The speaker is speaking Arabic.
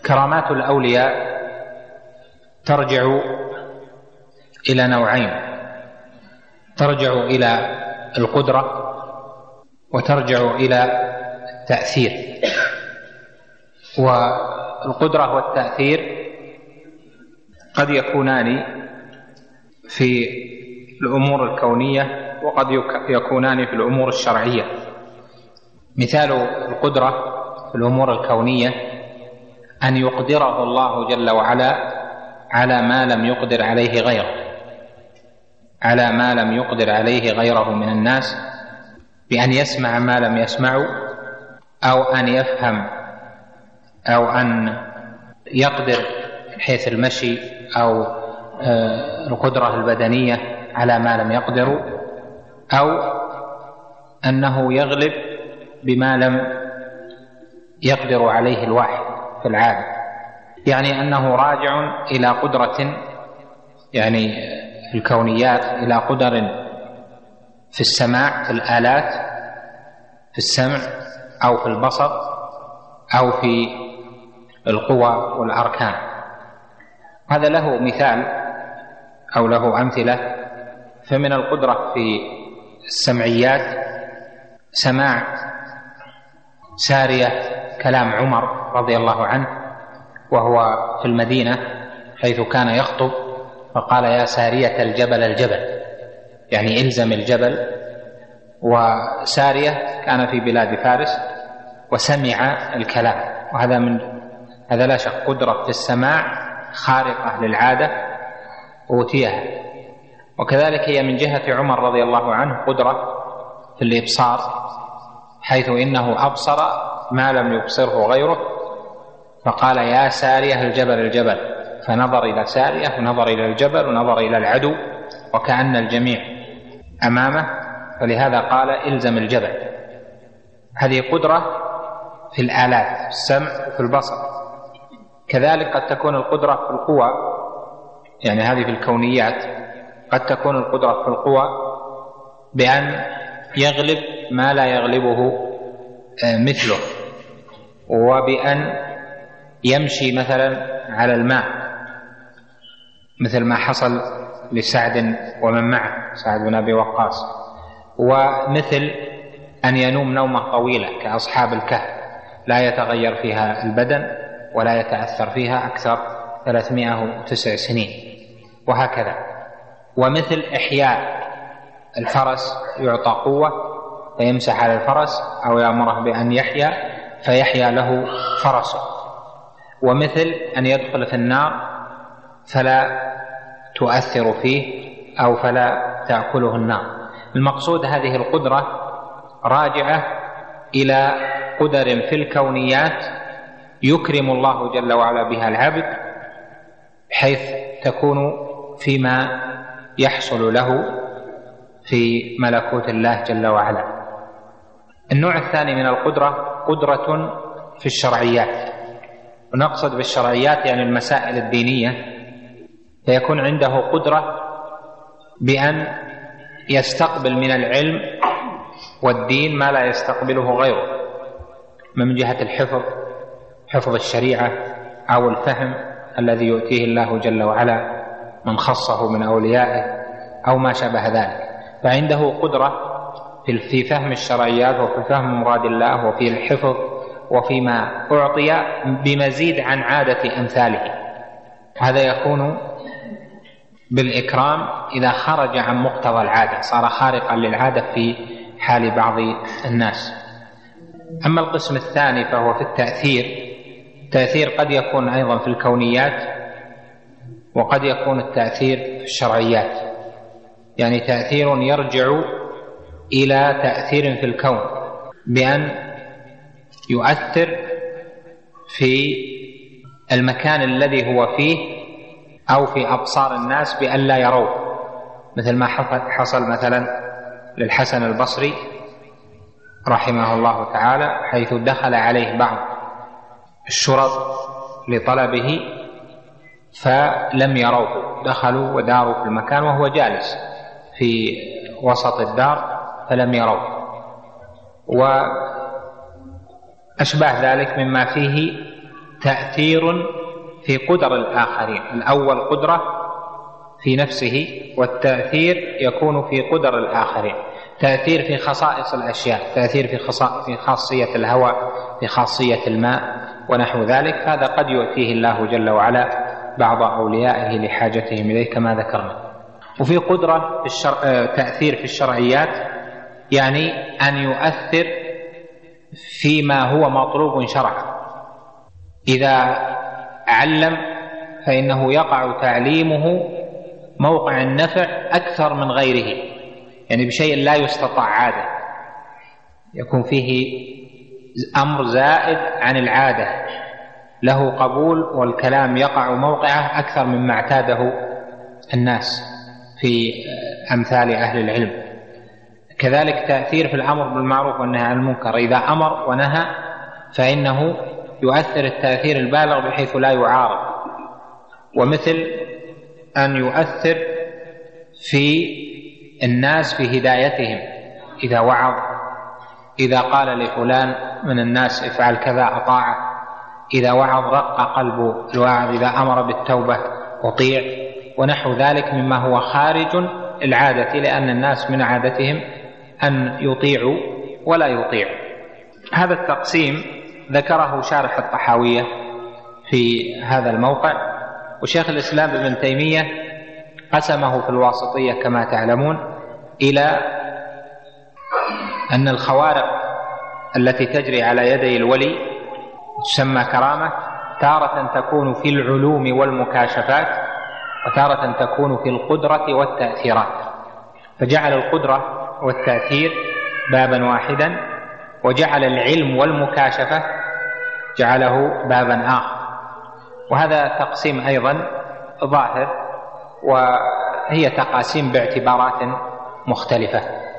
كرامات الأولياء ترجع إلى نوعين: ترجع إلى القدرة وترجع إلى التأثير. والقدرة والتأثير قد يكونان في الأمور الكونية وقد يكونان في الأمور الشرعية. مثال القدرة في الأمور الكونية أن يقدره الله جل وعلا على ما لم يقدر عليه غيره من الناس، بأن يسمع ما لم يسمعوا، أو أن يفهم، أو أن يقدر من حيث المشي أو القدرة البدنية على ما لم يقدروا، أو أنه يغلب بما لم يقدر عليه الواحد في العادة. يعني أنه راجع إلى قدرة، يعني الكونيات، إلى قدر في السماع، في الآلات، في السمع أو في البصر أو في القوى والأركان. هذا له مثال أو له أمثلة. فمن القدرة في السمعيات سماع سارية كلام عمر رضي الله عنه وهو في المدينة حيث كان يخطب، فقال: يا سارية الجبل، يعني إلزم الجبل. وسارية كان في بلاد فارس وسمع الكلام، هذا لا شك قدرة في السماع خارقة للعادة أوتيها. وكذلك هي من جهة عمر رضي الله عنه قدرة في الإبصار، حيث إنه أبصر ما لم يبصره غيره، فقال: يا سارية الجبل، فنظر إلى سارية ونظر إلى الجبل ونظر إلى العدو وكأن الجميع أمامه، فلهذا قال: إلزم الجبل. هذه قدرة في الآلات، في السمع وفي البصر. كذلك قد تكون القدرة في القوى، يعني هذه في الكونيات. قد تكون القدرة في القوى بأن يغلب ما لا يغلبه مثله، وبأن يمشي مثلا على الماء، مثل ما حصل لسعد ومن معه، سعد بن أبي وقاص. ومثل أن ينوم نومة طويلة كأصحاب الكهف، لا يتغير فيها البدن ولا يتأثر فيها أكثر 309 سنين، وهكذا. ومثل إحياء الفرس، يعطى قوة فيمسح على الفرس، أو يأمره بأن يحيا فيحيا له فرسه. ومثل أن يدخل في النار فلا تؤثر فيه أو فلا تأكله النار. المقصود هذه القدرة راجعة إلى قدر في الكونيات يكرم الله جل وعلا بها العبد، حيث تكون فيما يحصل له في ملكوت الله جل وعلا. النوع الثاني من القدرة قدرة في الشرعيات، ونقصد بالشرعيات يعني المسائل الدينية، فيكون عنده قدرة بأن يستقبل من العلم والدين ما لا يستقبله غيره، من جهة الحفظ، حفظ الشريعة، أو الفهم الذي يؤتيه الله جل وعلا من خصه من أوليائه أو ما شابه ذلك. فعنده قدرة في فهم الشرعيات وفي فهم مراد الله وفي الحفظ وفيما أعطي بمزيد عن عادة أمثاله. هذا يكون بالإكرام إذا خرج عن مقتضى العادة، صار خارقا للعادة في حال بعض الناس. أما القسم الثاني فهو في التأثير. التأثير قد يكون أيضا في الكونيات، وقد يكون التأثير في الشرعيات، يعني تأثير يرجع إلى تأثير في الكون بأن يؤثر في المكان الذي هو فيه أو في أبصار الناس بأن لا يروه، مثل ما حصل مثلا للحسن البصري رحمه الله تعالى، حيث دخل عليه بعض الشرط لطلبه فلم يروه، دخلوا وداروا في المكان وهو جالس في وسط الدار فلم يروه. وأشباه ذلك مما فيه تأثير في قدر الآخرين. الأول قدرة في نفسه، والتأثير يكون في قدر الآخرين. تأثير في خصائص الأشياء، تأثير في خاصية الهواء، في خاصية الماء ونحو ذلك. هذا قد يؤتيه الله جل وعلا بعض أوليائه لحاجتهم إليه كما ذكرنا. وفي قدرة تأثير في الشرعيات، يعني أن يؤثر فيما هو مطلوب شرعا. إذا علم فإنه يقع تعليمه موقع النفع أكثر من غيره، يعني بشيء لا يستطاع عادة، يكون فيه أمر زائد عن العادة، له قبول والكلام يقع موقعه أكثر مما اعتاده الناس في أمثال أهل العلم. كذلك تأثير في الأمر بالمعروف والنهي عن المنكر، إذا أمر ونهى فإنه يؤثر التأثير البالغ بحيث لا يعارض. ومثل أن يؤثر في الناس في هدايتهم، إذا وعظ، إذا قال لفلان من الناس افعل كذا أطاعه، إذا وعظ رق قلب الواعظ، إذا أمر بالتوبة أطيع، ونحو ذلك مما هو خارج العادة، لأن الناس من عادتهم أن يطيعوا ولا يطيعوا. هذا التقسيم ذكره شارح الطحاوية في هذا الموقع، وشيخ الإسلام ابن تيمية قسمه في الواسطية كما تعلمون إلى أن الخوارق التي تجري على يدي الولي تسمى كرامة، تارة تكون في العلوم والمكاشفات، وتارة تكون في القدرة والتأثيرات. فجعل القدرة والتأثير بابا واحدا، وجعل العلم والمكاشفة جعله بابا آخر. وهذا تقسيم أيضا ظاهر، وهي تقاسيم باعتبارات مختلفة.